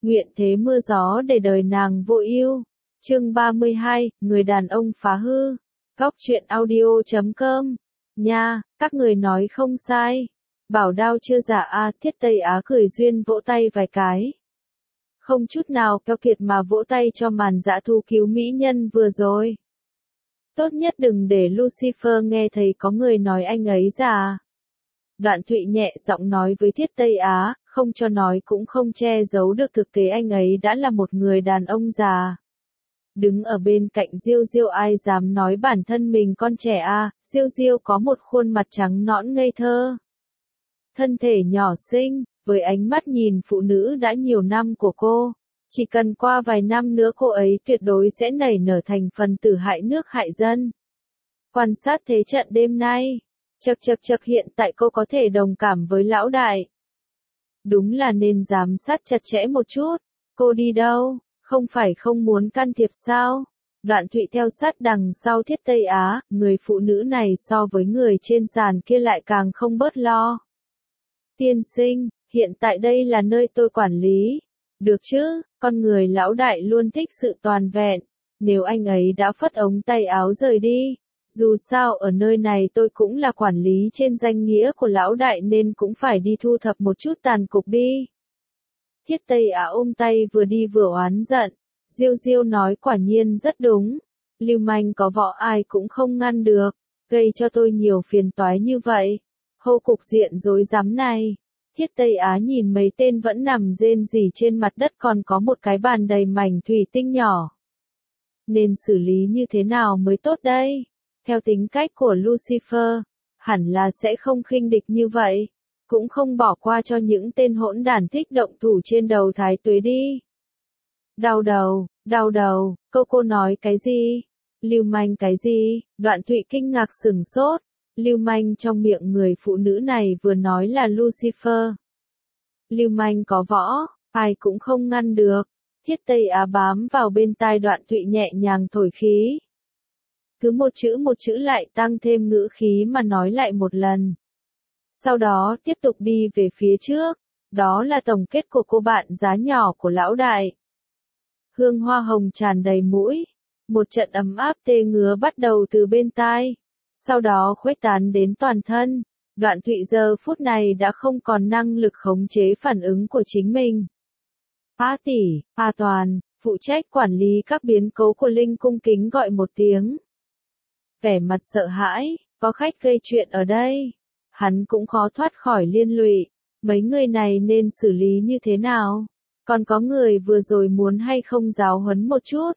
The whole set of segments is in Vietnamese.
nguyện thế mưa gió để đời nàng vô ưu. Chương 32, người đàn ông phá hư. Góc truyện audio.com. Nha, các người nói không sai. Bảo đao chưa giả a, Thiết Tây Á cười duyên vỗ tay vài cái. Không chút nào keo kiệt mà vỗ tay cho màn dã thu cứu mỹ nhân vừa rồi. Tốt nhất đừng để Lucifer nghe thấy có người nói anh ấy già. Đoạn Thụy nhẹ giọng nói với Thiết Tây Á, không cho nói cũng không che giấu được thực tế anh ấy đã là một người đàn ông già. Đứng ở bên cạnh Diêu Diêu ai dám nói bản thân mình con trẻ a, Diêu Diêu có một khuôn mặt trắng nõn ngây thơ. Thân thể nhỏ xinh, với ánh mắt nhìn phụ nữ đã nhiều năm của cô. Chỉ cần qua vài năm nữa cô ấy tuyệt đối sẽ nảy nở thành phần tử hại nước hại dân. Quan sát thế trận đêm nay. Chậc hiện tại cô có thể đồng cảm với lão đại. Đúng là nên giám sát chặt chẽ một chút. Cô đi đâu? Không phải không muốn can thiệp sao? Đoạn Thụy theo sát đằng sau Thiết Tây Á, người phụ nữ này so với người trên sàn kia lại càng không bớt lo. Tiên sinh, hiện tại đây là nơi tôi quản lý. Được chứ, con người lão đại luôn thích sự toàn vẹn. Nếu anh ấy đã phất ống tay áo rời đi. Dù sao ở nơi này tôi cũng là quản lý trên danh nghĩa của lão đại nên cũng phải đi thu thập một chút tàn cục đi. Thiết Tây Á ôm tay vừa đi vừa oán giận. Diêu Diêu nói quả nhiên rất đúng. Lưu manh có võ ai cũng không ngăn được. Gây cho tôi nhiều phiền toái như vậy. Hô cục diện rối rắm này. Thiết Tây Á nhìn mấy tên vẫn nằm rên rỉ trên mặt đất còn có một cái bàn đầy mảnh thủy tinh nhỏ. Nên xử lý như thế nào mới tốt đây? Theo tính cách của Lucifer, hẳn là sẽ không khinh địch như vậy. Cũng không bỏ qua cho những tên hỗn đản thích động thủ trên đầu Thái Tuế đi. Đau đầu, cô nói cái gì? Lưu manh cái gì? Đoạn Thụy kinh ngạc sửng sốt. Lưu manh trong miệng người phụ nữ này vừa nói là Lucifer. Lưu manh có võ, ai cũng không ngăn được. Thiết Tây Á bám vào bên tai Đoạn Thụy nhẹ nhàng thổi khí. Cứ một chữ lại tăng thêm ngữ khí mà nói lại một lần. Sau đó tiếp tục đi về phía trước. Đó là tổng kết của cô bạn giá nhỏ của lão đại. Hương hoa hồng tràn đầy mũi. Một trận ấm áp tê ngứa bắt đầu từ bên tai. Sau đó khuếch tán đến toàn thân. Đoạn Thụy giờ phút này đã không còn năng lực khống chế phản ứng của chính mình. A tỷ, A Toàn, phụ trách quản lý các biến cố của Linh cung kính gọi một tiếng. Vẻ mặt sợ hãi, có khách gây chuyện ở đây. Hắn cũng khó thoát khỏi liên lụy. Mấy người này nên xử lý như thế nào? Còn có người vừa rồi muốn hay không giáo huấn một chút?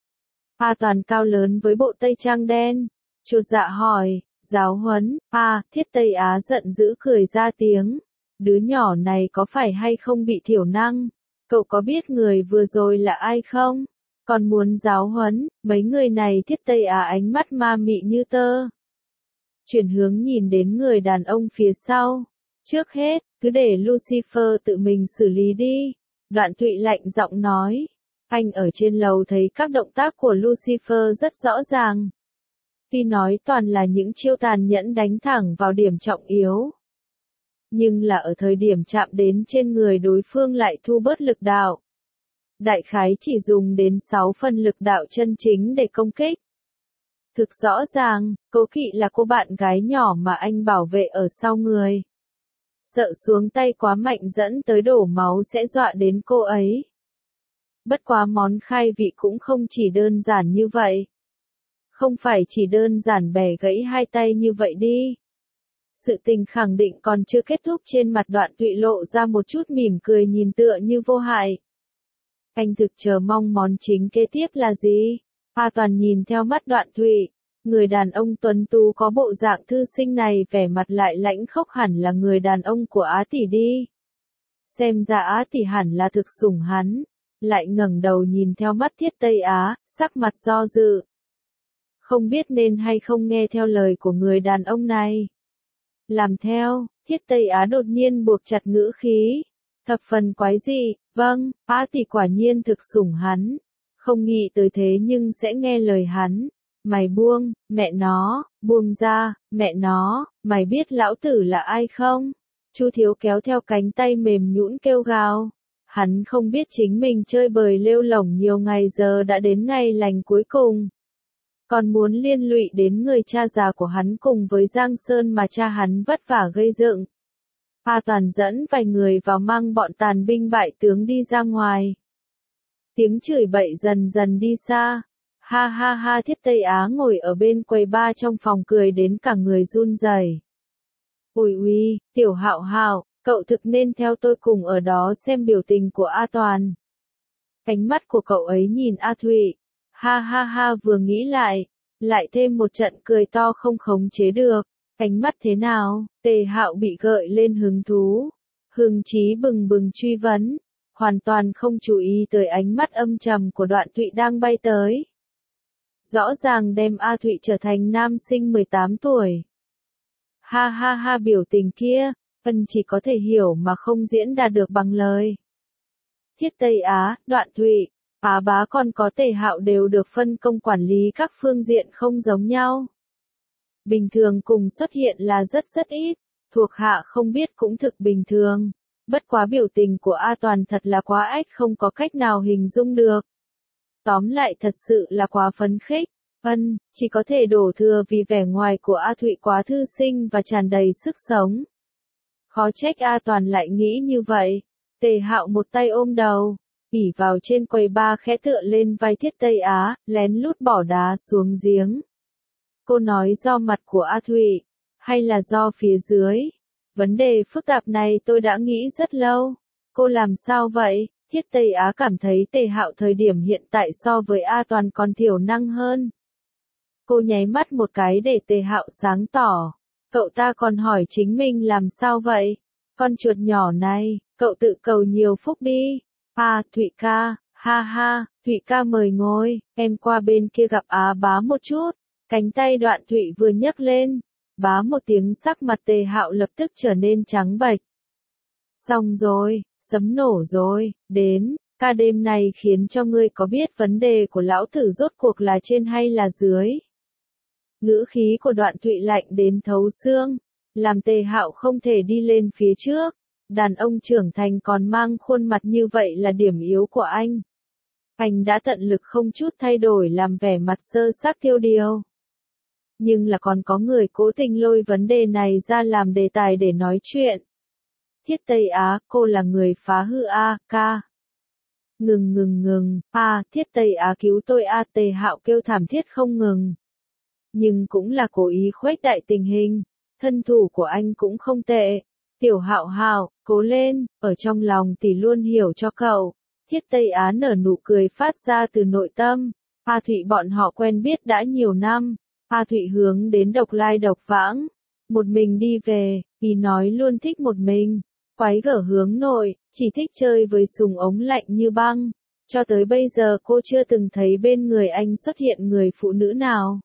A Toàn cao lớn với bộ tây trang đen. Chột dạ hỏi, giáo huấn, Thiết Tây Á giận dữ cười ra tiếng. Đứa nhỏ này có phải hay không bị thiểu năng? Cậu có biết người vừa rồi là ai không? Còn muốn giáo huấn, mấy người này Thiết Tây Á ánh mắt ma mị như tơ. Chuyển hướng nhìn đến người đàn ông phía sau. Trước hết, cứ để Lucifer tự mình xử lý đi. Đoạn Thụy lạnh giọng nói. Anh ở trên lầu thấy các động tác của Lucifer rất rõ ràng. Tuy nói toàn là những chiêu tàn nhẫn đánh thẳng vào điểm trọng yếu. Nhưng là ở thời điểm chạm đến trên người đối phương lại thu bớt lực đạo. Đại khái chỉ dùng đến 6 phần lực đạo chân chính để công kích. Thực rõ ràng, cố kỵ là cô bạn gái nhỏ mà anh bảo vệ ở sau người. Sợ xuống tay quá mạnh dẫn tới đổ máu sẽ dọa đến cô ấy. Bất quá món khai vị cũng không chỉ đơn giản như vậy. Không phải chỉ đơn giản bẻ gãy hai tay như vậy đi. Sự tình khẳng định còn chưa kết thúc trên mặt Đoạn Thụy lộ ra một chút mỉm cười nhìn tựa như vô hại. Anh thực chờ mong món chính kế tiếp là gì? A Toàn nhìn theo mắt Đoạn Thụy. Người đàn ông tuấn tú có bộ dạng thư sinh này vẻ mặt lại lãnh khốc hẳn là người đàn ông của Á tỷ đi. Xem ra Á tỷ hẳn là thực sủng hắn. Lại ngẩng đầu nhìn theo mắt Thiết Tây Á, sắc mặt do dự. Không biết nên hay không nghe theo lời của người đàn ông này. Làm theo, Thiết Tây Á đột nhiên buộc chặt ngữ khí. Thập phần quái dị, vâng, Á tỷ quả nhiên thực sủng hắn. Không nghĩ tới thế nhưng sẽ nghe lời hắn. Mày buông, mẹ nó, buông ra, mẹ nó, mày biết lão tử là ai không? Chu Thiếu kéo theo cánh tay mềm nhũn kêu gào. Hắn không biết chính mình chơi bời lêu lổng nhiều ngày giờ đã đến ngày lành cuối cùng. Còn muốn liên lụy đến người cha già của hắn cùng với Giang Sơn mà cha hắn vất vả gây dựng. A Toàn dẫn vài người vào mang bọn tàn binh bại tướng đi ra ngoài. Tiếng chửi bậy dần dần đi xa. Ha ha ha, Thiết Tây Á ngồi ở bên quầy bar trong phòng cười đến cả người run rẩy. Ui ui, Tiểu Hạo Hạo, cậu thực nên theo tôi cùng ở đó xem biểu tình của A Toàn. Ánh mắt của cậu ấy nhìn A Thụy. Ha ha ha, vừa nghĩ lại thêm một trận cười to không khống chế được. Ánh mắt thế nào? Tề Hạo bị gợi lên hứng thú. Hưng chí bừng bừng truy vấn. Hoàn toàn không chú ý tới ánh mắt âm trầm của Đoạn Thụy đang bay tới. Rõ ràng đem A Thụy trở thành nam sinh 18 tuổi. Ha ha ha, biểu tình kia, chỉ có thể hiểu mà không diễn đạt được bằng lời. Thiết Tây Á, Đoạn Thụy, Á Bá còn có Tề Hạo đều được phân công quản lý các phương diện không giống nhau. Bình thường cùng xuất hiện là rất ít, thuộc hạ không biết cũng thực bình thường. Bất quá biểu tình của A Toàn thật là quá ách, không có cách nào hình dung được. Tóm lại thật sự là quá phấn khích. Chỉ có thể đổ thừa vì vẻ ngoài của A Thụy quá thư sinh và tràn đầy sức sống. Khó trách A Toàn lại nghĩ như vậy. Tề Hạo một tay ôm đầu, ỉ vào trên quầy bar khẽ tựa lên vai Thiết Tây Á, lén lút bỏ đá xuống giếng. Cô nói do mặt của A Thụy, hay là do phía dưới? Vấn đề phức tạp này tôi đã nghĩ rất lâu. Cô làm sao vậy? Thiết Tây Á cảm thấy Tề Hạo thời điểm hiện tại so với A Toàn còn thiểu năng hơn. Cô nháy mắt một cái để Tề Hạo sáng tỏ. Cậu ta còn hỏi chính mình làm sao vậy? Con chuột nhỏ này, cậu tự cầu nhiều phúc đi. Thụy ca, ha ha, Thụy ca mời ngồi, em qua bên kia gặp Á Bá một chút. Cánh tay Đoạn Thụy vừa nhấc lên, bá một tiếng, sắc mặt Tề Hạo lập tức trở nên trắng bệch. Xong rồi, sấm nổ rồi, đến, ca đêm này khiến cho ngươi có biết vấn đề của lão tử rốt cuộc là trên hay là dưới. Ngữ khí của Đoạn Thụy lạnh đến thấu xương, làm Tề Hạo không thể đi lên phía trước. Đàn ông trưởng thành còn mang khuôn mặt như vậy là điểm yếu của anh. Anh đã tận lực không chút thay đổi làm vẻ mặt sơ xác tiêu điều. Nhưng là còn có người cố tình lôi vấn đề này ra làm đề tài để nói chuyện. Thiết Tây Á, cô là người phá hư A, ca. Ngừng, Thiết Tây Á cứu tôi A, Tề Hạo kêu thảm thiết không ngừng. Nhưng cũng là cố ý khuếch đại tình hình, thân thủ của anh cũng không tệ. Tiểu Hạo Hạo, cố lên, ở trong lòng tỷ luôn hiểu cho cậu. Thiết Tây Á nở nụ cười phát ra từ nội tâm. A Thụy bọn họ quen biết đã nhiều năm. A Thụy hướng đến Độc Lai Độc Vãng. Một mình đi về, ý nói luôn thích một mình. Quái gở hướng nội, chỉ thích chơi với súng ống lạnh như băng. Cho tới bây giờ cô chưa từng thấy bên người anh xuất hiện người phụ nữ nào.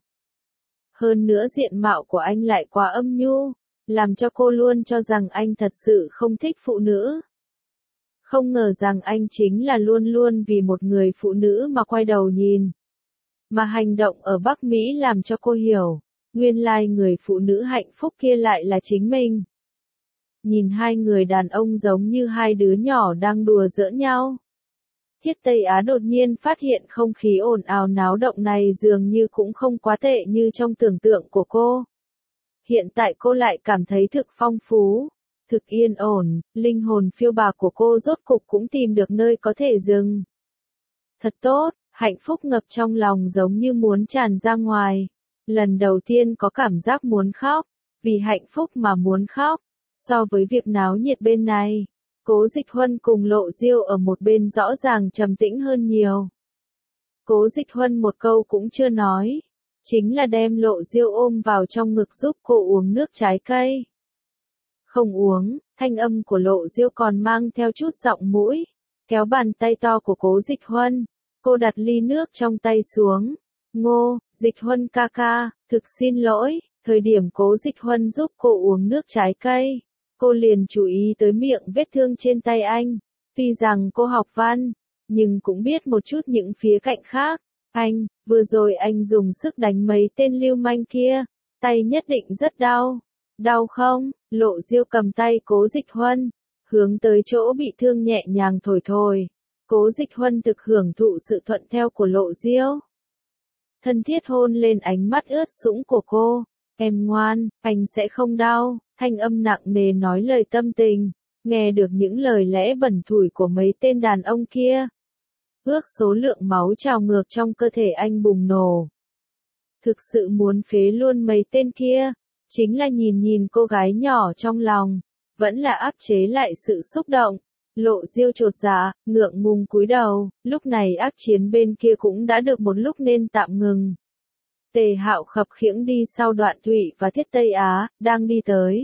Hơn nữa diện mạo của anh lại quá âm nhu, làm cho cô luôn cho rằng anh thật sự không thích phụ nữ. Không ngờ rằng anh chính là luôn luôn vì một người phụ nữ mà quay đầu nhìn. Mà hành động ở Bắc Mỹ làm cho cô hiểu, nguyên lai người phụ nữ hạnh phúc kia lại là chính mình. Nhìn hai người đàn ông giống như hai đứa nhỏ đang đùa giỡn nhau. Thiết Tây Á đột nhiên phát hiện không khí ồn ào náo động này dường như cũng không quá tệ như trong tưởng tượng của cô. Hiện tại cô lại cảm thấy thực phong phú, thực yên ổn, linh hồn phiêu bạc của cô rốt cục cũng tìm được nơi có thể dừng. Thật tốt, hạnh phúc ngập trong lòng giống như muốn tràn ra ngoài. Lần đầu tiên có cảm giác muốn khóc, vì hạnh phúc mà muốn khóc. So với việc náo nhiệt bên này, Cố Dịch Huân cùng Lộ Diêu ở một bên rõ ràng trầm tĩnh hơn nhiều. Cố Dịch Huân một câu cũng chưa nói, chính là đem Lộ Diêu ôm vào trong ngực giúp cô uống nước trái cây. Không uống, thanh âm của Lộ Diêu còn mang theo chút giọng mũi, kéo bàn tay to của Cố Dịch Huân, cô đặt ly nước trong tay xuống. Ngô, Dịch Huân ca ca, thực xin lỗi, thời điểm Cố Dịch Huân giúp cô uống nước trái cây, cô liền chú ý tới miệng vết thương trên tay anh. Tuy rằng cô học văn, nhưng cũng biết một chút những khía cạnh khác. Vừa rồi anh dùng sức đánh mấy tên lưu manh kia, tay nhất định rất đau. Đau không? Lộ Diêu cầm tay Cố Dịch Huân, hướng tới chỗ bị thương nhẹ nhàng thổi thổi. Cố Dịch Huân thực hưởng thụ sự thuận theo của Lộ Diêu. Thân thiết hôn lên ánh mắt ướt sũng của cô. Em ngoan, anh sẽ không đau. Thanh âm nặng nề nói lời tâm tình. Nghe được những lời lẽ bẩn thỉu của mấy tên đàn ông kia. Ước số lượng máu trào ngược trong cơ thể anh bùng nổ. Thực sự muốn phế luôn mấy tên kia. Chính là nhìn cô gái nhỏ trong lòng. Vẫn là áp chế lại sự xúc động. Lộ Diêu chột dạ, ngượng ngùng cúi đầu. Lúc này ác chiến bên kia cũng đã được một lúc nên tạm ngừng. Tề Hạo khập khiễng đi sau Đoạn Thụy và Thiết Tây Á, đang đi tới.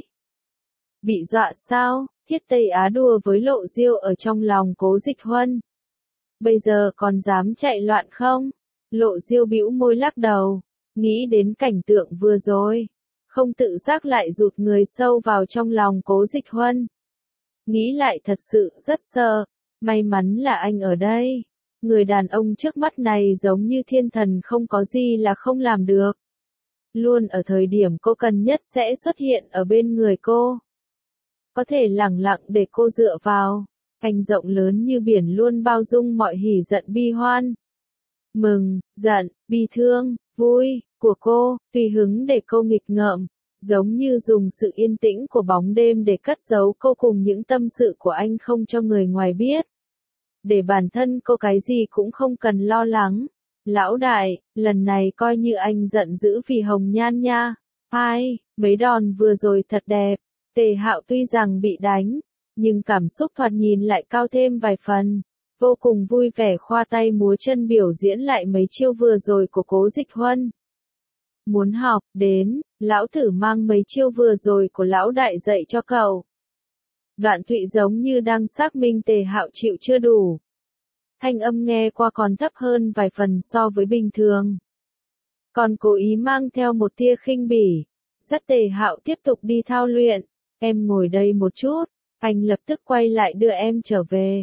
Bị dọa sao? Thiết Tây Á đùa với Lộ Diêu ở trong lòng Cố Dịch Huân. Bây giờ còn dám chạy loạn không? Lộ Diêu bĩu môi lắc đầu, nghĩ đến cảnh tượng vừa rồi. Không tự giác lại rụt người sâu vào trong lòng Cố Dịch Huân. Nghĩ lại thật sự rất sợ, may mắn là anh ở đây. Người đàn ông trước mắt này giống như thiên thần, không có gì là không làm được. Luôn ở thời điểm cô cần nhất sẽ xuất hiện ở bên người cô. Có thể lẳng lặng để cô dựa vào. Anh rộng lớn như biển luôn bao dung mọi hỉ giận bi hoan. Mừng, giận, bi thương, vui, của cô, tùy hứng để cô nghịch ngợm. Giống như dùng sự yên tĩnh của bóng đêm để cất giấu cô cùng những tâm sự của anh không cho người ngoài biết. Để bản thân cô cái gì cũng không cần lo lắng. Lão đại, lần này coi như anh giận dữ vì Hồng Nhan nha. Hai, mấy đòn vừa rồi thật đẹp. Tề Hạo tuy rằng bị đánh, nhưng cảm xúc thoạt nhìn lại cao thêm vài phần. Vô cùng vui vẻ khoa tay múa chân biểu diễn lại mấy chiêu vừa rồi của Cố Dịch Huân. Muốn học, đến, lão thử mang mấy chiêu vừa rồi của lão đại dạy cho cậu. Đoạn Thụy giống như đang xác minh Tề Hạo chịu chưa đủ. Thanh âm nghe qua còn thấp hơn vài phần so với bình thường. Còn cố ý mang theo một tia khinh bỉ. Dắt Tề Hạo tiếp tục đi thao luyện. Em ngồi đây một chút, anh lập tức quay lại đưa em trở về.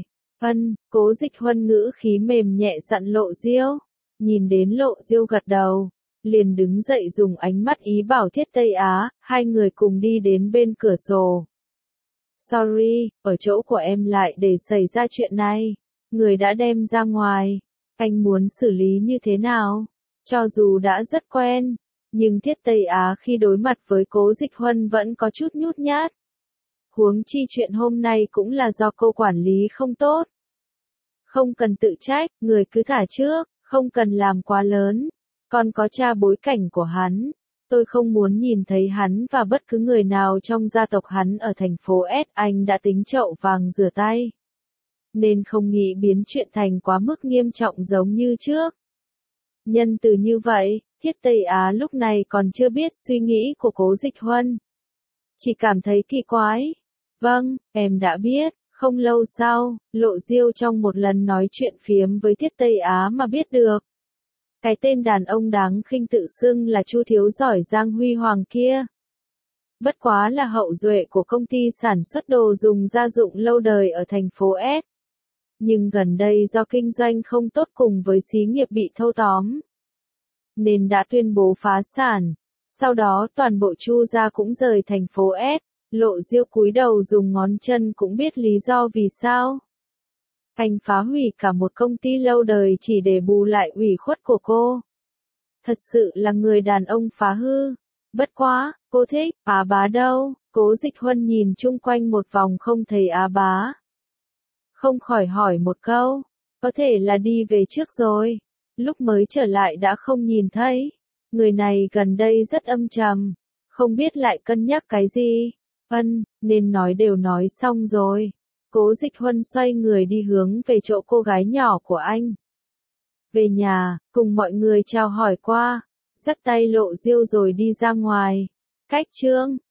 Cố Dịch Huân ngữ khí mềm nhẹ dặn Lộ Diêu. Nhìn đến Lộ Diêu gật đầu, liền đứng dậy dùng ánh mắt ý bảo Thiết Tây Á, hai người cùng đi đến bên cửa sổ. Sorry, ở chỗ của em lại để xảy ra chuyện này. Người đã đem ra ngoài. Anh muốn xử lý như thế nào? Cho dù đã rất quen, nhưng Thiết Tây Á khi đối mặt với Cố Dịch Huân vẫn có chút nhút nhát. Huống chi chuyện hôm nay cũng là do cô quản lý không tốt. Không cần tự trách, người cứ thả trước, không cần làm quá lớn. Còn có tra bối cảnh của hắn. Tôi không muốn nhìn thấy hắn và bất cứ người nào trong gia tộc hắn ở thành phố S. Anh đã tính chậu vàng rửa tay. Nên không nghĩ biến chuyện thành quá mức nghiêm trọng giống như trước. Nhân từ như vậy, Thiết Tây Á lúc này còn chưa biết suy nghĩ của Cố Dịch Huân. Chỉ cảm thấy kỳ quái. Vâng, em đã biết. Không lâu sau, Lộ Diêu trong một lần nói chuyện phiếm với Thiết Tây Á mà biết được. Cái tên đàn ông đáng khinh tự xưng là Chu Thiếu giỏi Giang Huy Hoàng kia. Bất quá là hậu duệ của công ty sản xuất đồ dùng gia dụng lâu đời ở thành phố S. Nhưng gần đây do kinh doanh không tốt cùng với xí nghiệp bị thâu tóm, nên đã tuyên bố phá sản. Sau đó toàn bộ Chu gia cũng rời thành phố S. Lộ Diêu cúi đầu dùng ngón chân cũng biết lý do vì sao. Anh phá hủy cả một công ty lâu đời chỉ để bù lại ủy khuất của cô. Thật sự là người đàn ông phá hư. Bất quá, cô thích, Á Bá đâu? Cố Dịch Huân nhìn chung quanh một vòng không thấy Á Bá. Không khỏi hỏi một câu, có thể là đi về trước rồi. Lúc mới trở lại đã không nhìn thấy. Người này gần đây rất âm trầm, không biết lại cân nhắc cái gì. Nên nói đều nói xong rồi. Cố Dịch Huân xoay người đi hướng về chỗ cô gái nhỏ của anh. Về nhà, cùng mọi người chào hỏi qua, dắt tay Lộ Diêu rồi đi ra ngoài. Cách chương